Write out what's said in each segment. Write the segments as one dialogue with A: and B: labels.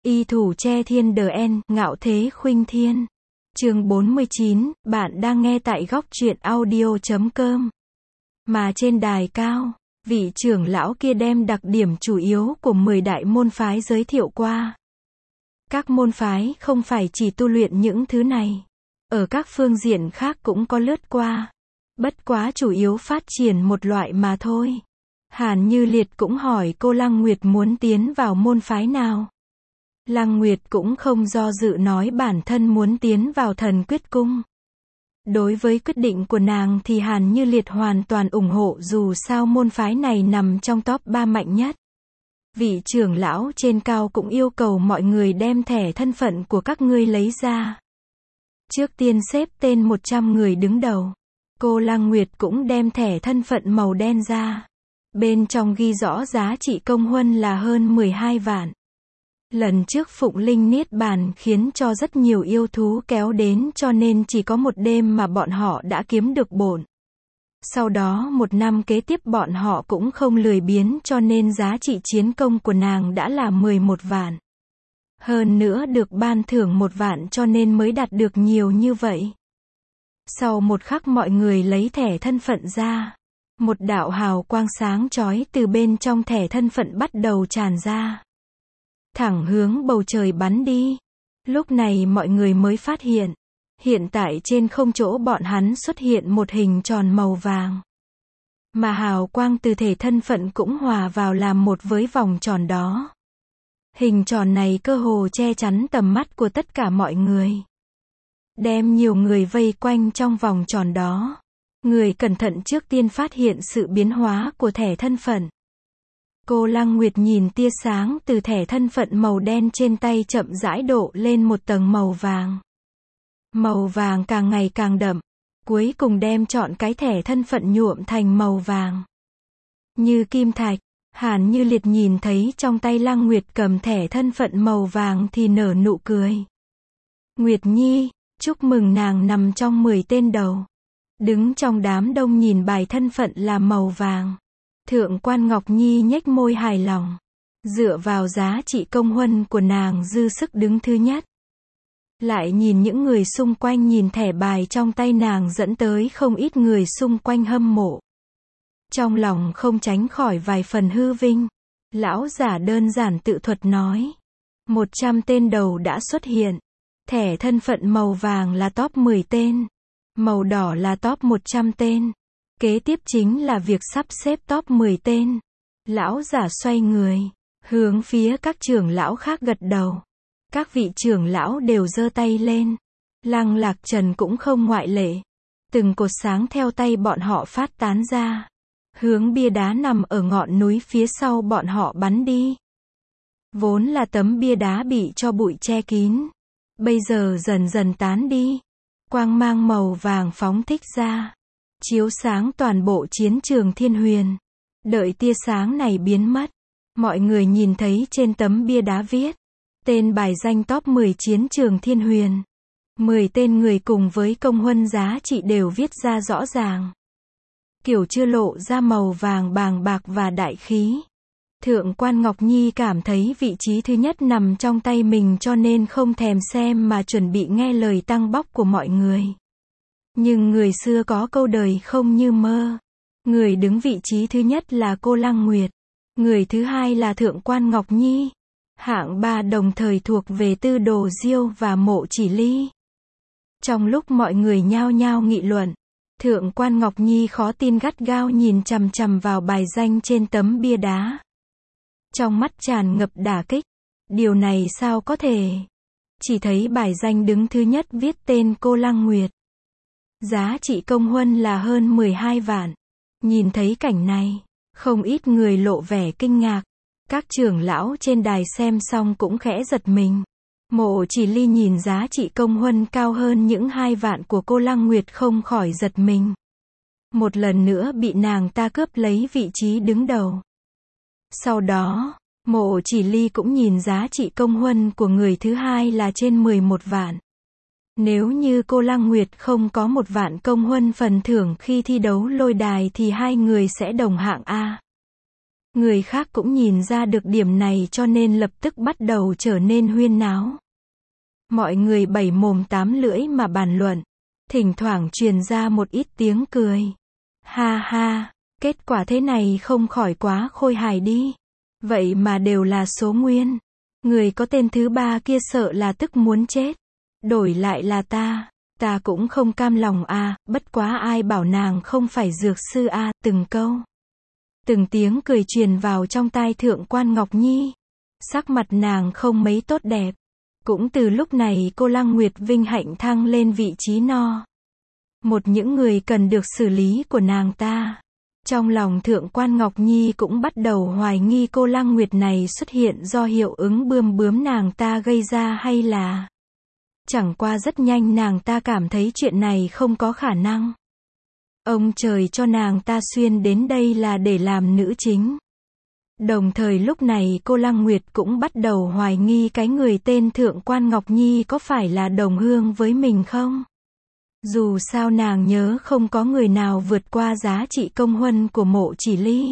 A: Y thủ che thiên đờ en, ngạo thế khuynh thiên. Chương 49, bạn đang nghe tại góc truyện audio.com. Mà trên đài cao, vị trưởng lão kia đem đặc điểm chủ yếu của 10 đại môn phái giới thiệu qua. Các môn phái không phải chỉ tu luyện những thứ này. Ở các phương diện khác cũng có lướt qua. Bất quá chủ yếu phát triển một loại mà thôi. Hàn Như Liệt cũng hỏi cô Lăng Nguyệt muốn tiến vào môn phái nào. Lăng Nguyệt cũng không do dự nói bản thân muốn tiến vào Thần Quyết Cung. Đối với quyết định của nàng thì Hàn Như Liệt hoàn toàn ủng hộ, dù sao môn phái này nằm trong top 3 mạnh nhất. Vị trưởng lão trên cao cũng yêu cầu mọi người đem thẻ thân phận của các ngươi lấy ra. Trước tiên xếp tên 100 người đứng đầu. Cô Lăng Nguyệt cũng đem thẻ thân phận màu đen ra. Bên trong ghi rõ giá trị công huân là hơn 12 vạn. Lần trước Phụng Linh Niết Bàn khiến cho rất nhiều yêu thú kéo đến, cho nên chỉ có một đêm mà bọn họ đã kiếm được bộn. Sau đó một năm kế tiếp bọn họ cũng không lười biếng, cho nên giá trị chiến công của nàng đã là 11 vạn. Hơn nữa được ban thưởng 1 vạn cho nên mới đạt được nhiều như vậy. Sau một khắc mọi người lấy thẻ thân phận ra. Một đạo hào quang sáng chói từ bên trong thẻ thân phận bắt đầu tràn ra. Thẳng hướng bầu trời bắn đi. Lúc này mọi người mới phát hiện. Hiện tại trên không chỗ bọn hắn xuất hiện một hình tròn màu vàng. Mà hào quang từ thể thân phận cũng hòa vào làm một với vòng tròn đó. Hình tròn này cơ hồ che chắn tầm mắt của tất cả mọi người. Đem nhiều người vây quanh trong vòng tròn đó. Người cẩn thận trước tiên phát hiện sự biến hóa của thẻ thân phận. Cô Lăng Nguyệt nhìn tia sáng từ thẻ thân phận màu đen trên tay chậm rãi đổ lên một tầng màu vàng. Màu vàng càng ngày càng đậm, cuối cùng đem trọn cái thẻ thân phận nhuộm thành màu vàng. Như kim thạch, Hàn Như Liệt nhìn thấy trong tay Lăng Nguyệt cầm thẻ thân phận màu vàng thì nở nụ cười. Nguyệt Nhi, chúc mừng nàng nằm trong 10 tên đầu. Đứng trong đám đông nhìn bài thân phận là màu vàng. Thượng quan Ngọc Nhi nhếch môi hài lòng. Dựa vào giá trị công huân của nàng dư sức đứng thứ nhất. Lại nhìn những người xung quanh nhìn thẻ bài trong tay nàng dẫn tới không ít người xung quanh hâm mộ. Trong lòng không tránh khỏi vài phần hư vinh. Lão giả đơn giản tự thuật nói. 100 tên đầu đã xuất hiện. Thẻ thân phận màu vàng là top 10 tên. Màu đỏ là top 100 tên. Kế tiếp chính là việc sắp xếp top 10 tên. Lão giả xoay người, hướng phía các trưởng lão khác gật đầu. Các vị trưởng lão đều giơ tay lên. Lăng Lạc Trần cũng không ngoại lệ. Từng cột sáng theo tay bọn họ phát tán ra. Hướng bia đá nằm ở ngọn núi phía sau bọn họ bắn đi. Vốn là tấm bia đá bị cho bụi che kín. Bây giờ dần dần tán đi. Quang mang màu vàng phóng thích ra. Chiếu sáng toàn bộ chiến trường Thiên Huyền. Đợi tia sáng này biến mất. Mọi người nhìn thấy trên tấm bia đá viết. Tên bài danh top 10 chiến trường Thiên Huyền. 10 tên người cùng với công huân giá trị đều viết ra rõ ràng. Kiểu chưa lộ ra màu vàng bàng bạc và đại khí. Thượng quan Ngọc Nhi cảm thấy vị trí thứ nhất nằm trong tay mình cho nên không thèm xem mà chuẩn bị nghe lời tăng bóc của mọi người. Nhưng người xưa có câu đời không như mơ. Người đứng vị trí thứ nhất là cô Lăng Nguyệt. Người thứ hai là Thượng quan Ngọc Nhi. Hạng 3 đồng thời thuộc về Tư Đồ Diêu và Mộ Chỉ Ly. Trong lúc mọi người nhao nhao nghị luận, Thượng quan Ngọc Nhi khó tin gắt gao nhìn chằm chằm vào bài danh trên tấm bia đá. Trong mắt tràn ngập đả kích. Điều này sao có thể? Chỉ thấy bài danh đứng thứ nhất viết tên cô Lăng Nguyệt. Giá trị công huân là hơn 12 vạn. Nhìn thấy cảnh này, không ít người lộ vẻ kinh ngạc. Các trưởng lão trên đài xem xong cũng khẽ giật mình. Mộ Chỉ Ly nhìn giá trị công huân cao hơn những 2 vạn của cô Lăng Nguyệt không khỏi giật mình. Một lần nữa bị nàng ta cướp lấy vị trí đứng đầu. Sau đó, Mộ Chỉ Ly cũng nhìn giá trị công huân của người thứ hai là trên 11 vạn. Nếu như cô Lăng Nguyệt không có 1 vạn công huân phần thưởng khi thi đấu lôi đài thì hai người sẽ đồng hạng A. Người khác cũng nhìn ra được điểm này cho nên lập tức bắt đầu trở nên huyên náo. Mọi người bảy mồm tám lưỡi mà bàn luận. Thỉnh thoảng truyền ra một ít tiếng cười. Ha ha, kết quả thế này không khỏi quá khôi hài đi. Vậy mà đều là số nguyên. Người có tên thứ ba kia sợ là tức muốn chết. Đổi lại là ta cũng không cam lòng à, bất quá ai bảo nàng không phải dược sư à, từng câu. Từng tiếng cười truyền vào trong tai Thượng quan Ngọc Nhi. Sắc mặt nàng không mấy tốt đẹp. Cũng từ lúc này cô Lăng Nguyệt vinh hạnh thăng lên vị trí no. Một những người cần được xử lý của nàng ta. Trong lòng Thượng quan Ngọc Nhi cũng bắt đầu hoài nghi cô Lăng Nguyệt này xuất hiện do hiệu ứng bươm bướm nàng ta gây ra hay là... Chẳng qua rất nhanh nàng ta cảm thấy chuyện này không có khả năng. Ông trời cho nàng ta xuyên đến đây là để làm nữ chính. Đồng thời lúc này cô Lăng Nguyệt cũng bắt đầu hoài nghi cái người tên Thượng quan Ngọc Nhi có phải là đồng hương với mình không? Dù sao nàng nhớ không có người nào vượt qua giá trị công huân của Mộ Chỉ Ly.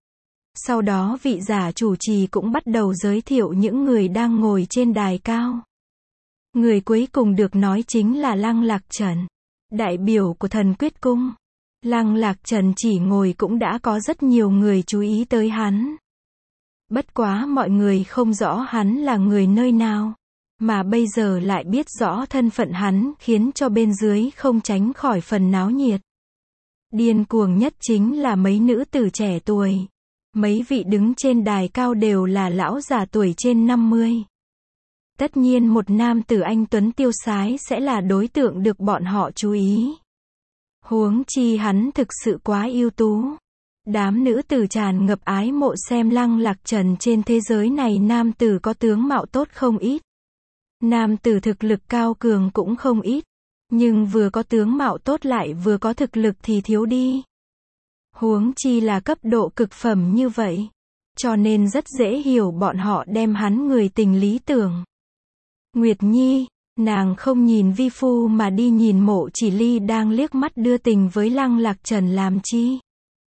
A: Sau đó vị giả chủ trì cũng bắt đầu giới thiệu những người đang ngồi trên đài cao. Người cuối cùng được nói chính là Lăng Lạc Trần, đại biểu của Thần Quyết Cung. Lăng Lạc Trần chỉ ngồi cũng đã có rất nhiều người chú ý tới hắn. Bất quá mọi người không rõ hắn là người nơi nào, mà bây giờ lại biết rõ thân phận hắn khiến cho bên dưới không tránh khỏi phần náo nhiệt. Điên cuồng nhất chính là mấy nữ tử trẻ tuổi. Mấy vị đứng trên đài cao đều là lão già tuổi trên 50. Tất nhiên một nam tử anh tuấn tiêu sái sẽ là đối tượng được bọn họ chú ý. Huống chi hắn thực sự quá ưu tú. Đám nữ tử tràn ngập ái mộ xem Lăng Lạc Trần trên thế giới này nam tử có tướng mạo tốt không ít. Nam tử thực lực cao cường cũng không ít. Nhưng vừa có tướng mạo tốt lại vừa có thực lực thì thiếu đi. Huống chi là cấp độ cực phẩm như vậy. Cho nên rất dễ hiểu bọn họ đem hắn người tình lý tưởng. Nguyệt Nhi, nàng không nhìn vi phu mà đi nhìn Mộ Chỉ Ly đang liếc mắt đưa tình với Lăng Lạc Trần làm chi?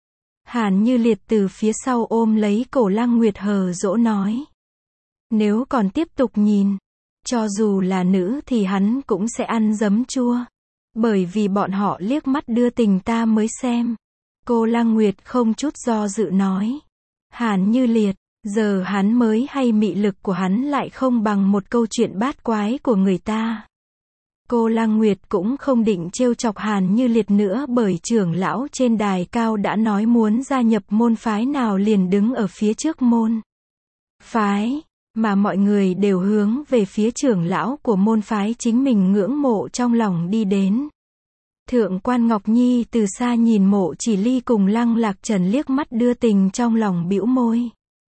A: Hàn Như Liệt từ phía sau ôm lấy cổ Lăng Nguyệt hờ dỗ nói. Nếu còn tiếp tục nhìn, cho dù là nữ thì hắn cũng sẽ ăn giấm chua. Bởi vì bọn họ liếc mắt đưa tình ta mới xem. Cô Lăng Nguyệt không chút do dự nói. Hàn Như Liệt, giờ hắn mới hay mị lực của hắn lại không bằng một câu chuyện bát quái của người ta. Cô Lăng Nguyệt cũng không định trêu chọc Hàn Như Liệt nữa bởi trưởng lão trên đài cao đã nói muốn gia nhập môn phái nào liền đứng ở phía trước môn phái, mà mọi người đều hướng về phía trưởng lão của môn phái chính mình ngưỡng mộ trong lòng đi đến. Thượng quan Ngọc Nhi từ xa nhìn Mộ Chỉ Ly cùng Lăng Lạc Trần liếc mắt đưa tình trong lòng bĩu môi.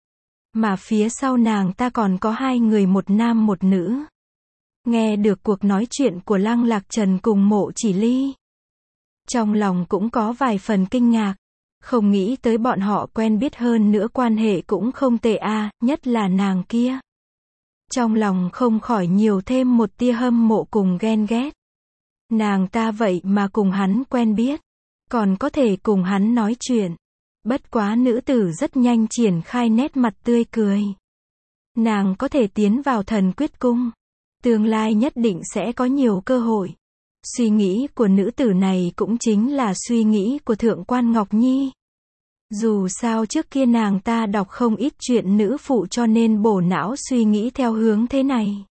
A: Mà phía sau nàng ta còn có hai người một nam một nữ. Nghe được cuộc nói chuyện của Lăng Lạc Trần cùng Mộ Chỉ Ly. Trong lòng cũng có vài phần kinh ngạc. Không nghĩ tới bọn họ quen biết hơn nữa quan hệ cũng không tệ à, nhất là nàng kia. Trong lòng không khỏi nhiều thêm một tia hâm mộ cùng ghen ghét. Nàng ta vậy mà cùng hắn quen biết. Còn có thể cùng hắn nói chuyện. Bất quá nữ tử rất nhanh triển khai nét mặt tươi cười. Nàng có thể tiến vào Thần Quyết Cung. Tương lai nhất định sẽ có nhiều cơ hội. Suy nghĩ của nữ tử này cũng chính là suy nghĩ của Thượng quan Ngọc Nhi. Dù sao trước kia nàng ta đọc không ít chuyện nữ phụ cho nên bổ não suy nghĩ theo hướng thế này.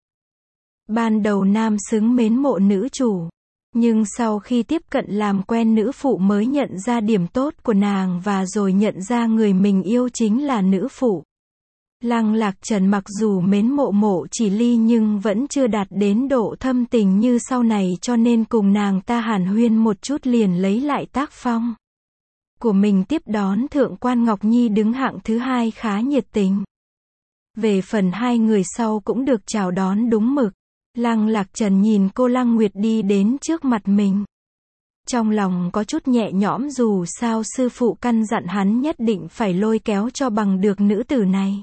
A: Ban đầu nam xứng mến mộ nữ chủ. Nhưng sau khi tiếp cận làm quen nữ phụ mới nhận ra điểm tốt của nàng và rồi nhận ra người mình yêu chính là nữ phụ. Lăng Lạc Trần mặc dù mến mộ Mộ Chỉ Ly nhưng vẫn chưa đạt đến độ thâm tình như sau này cho nên cùng nàng ta hàn huyên một chút liền lấy lại tác phong của mình tiếp đón Thượng quan Ngọc Nhi đứng hạng thứ hai khá nhiệt tình. Về phần hai người sau cũng được chào đón đúng mực. Lăng Lạc Trần nhìn cô Lăng Nguyệt đi đến trước mặt mình. Trong lòng có chút nhẹ nhõm dù sao sư phụ căn dặn hắn nhất định phải lôi kéo cho bằng được nữ tử này.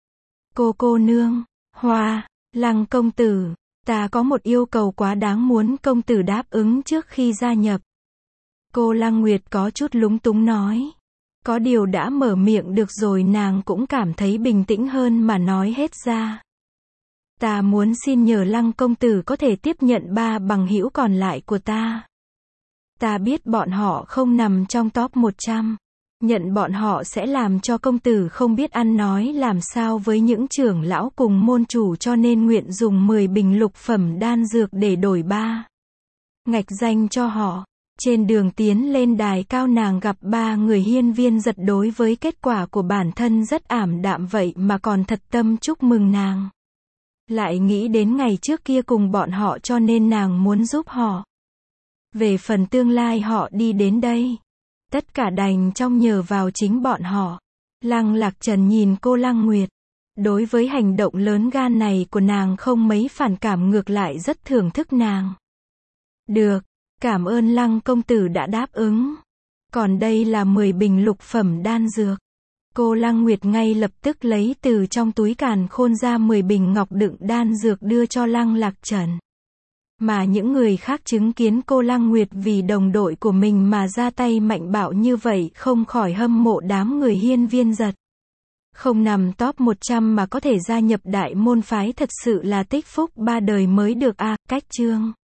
A: Cô nương, Hoa, Lăng công tử, ta có một yêu cầu quá đáng muốn công tử đáp ứng trước khi gia nhập. Cô Lăng Nguyệt có chút lúng túng nói. Có điều đã mở miệng được rồi nàng cũng cảm thấy bình tĩnh hơn mà nói hết ra. Ta muốn xin nhờ Lăng công tử có thể tiếp nhận 3 bằng hữu còn lại của ta. Ta biết bọn họ không nằm trong top 100. Nhận bọn họ sẽ làm cho công tử không biết ăn nói làm sao với những trưởng lão cùng môn chủ, cho nên nguyện dùng 10 bình lục phẩm đan dược để đổi 3 ngạch danh cho họ. Trên đường tiến lên đài cao nàng gặp 3 người hiên viên giật đối với kết quả của bản thân rất ảm đạm vậy mà còn thật tâm chúc mừng nàng. Lại nghĩ đến ngày trước kia cùng bọn họ cho nên nàng muốn giúp họ. Về phần tương lai họ đi đến đây, tất cả đành trông nhờ vào chính bọn họ. Lăng Lạc Trần nhìn cô Lăng Nguyệt. Đối với hành động lớn gan này của nàng không mấy phản cảm, ngược lại rất thưởng thức nàng. Được, cảm ơn Lăng công tử đã đáp ứng. Còn đây là 10 bình lục phẩm đan dược. Cô Lăng Nguyệt ngay lập tức lấy từ trong túi càn khôn ra 10 bình ngọc đựng đan dược đưa cho Lăng Lạc Trần. Mà những người khác chứng kiến cô Lăng Nguyệt vì đồng đội của mình mà ra tay mạnh bạo như vậy không khỏi hâm mộ đám người hiên viên giật. Không nằm top 100 mà có thể gia nhập đại môn phái thật sự là tích phúc 3 đời mới được a. Cách chương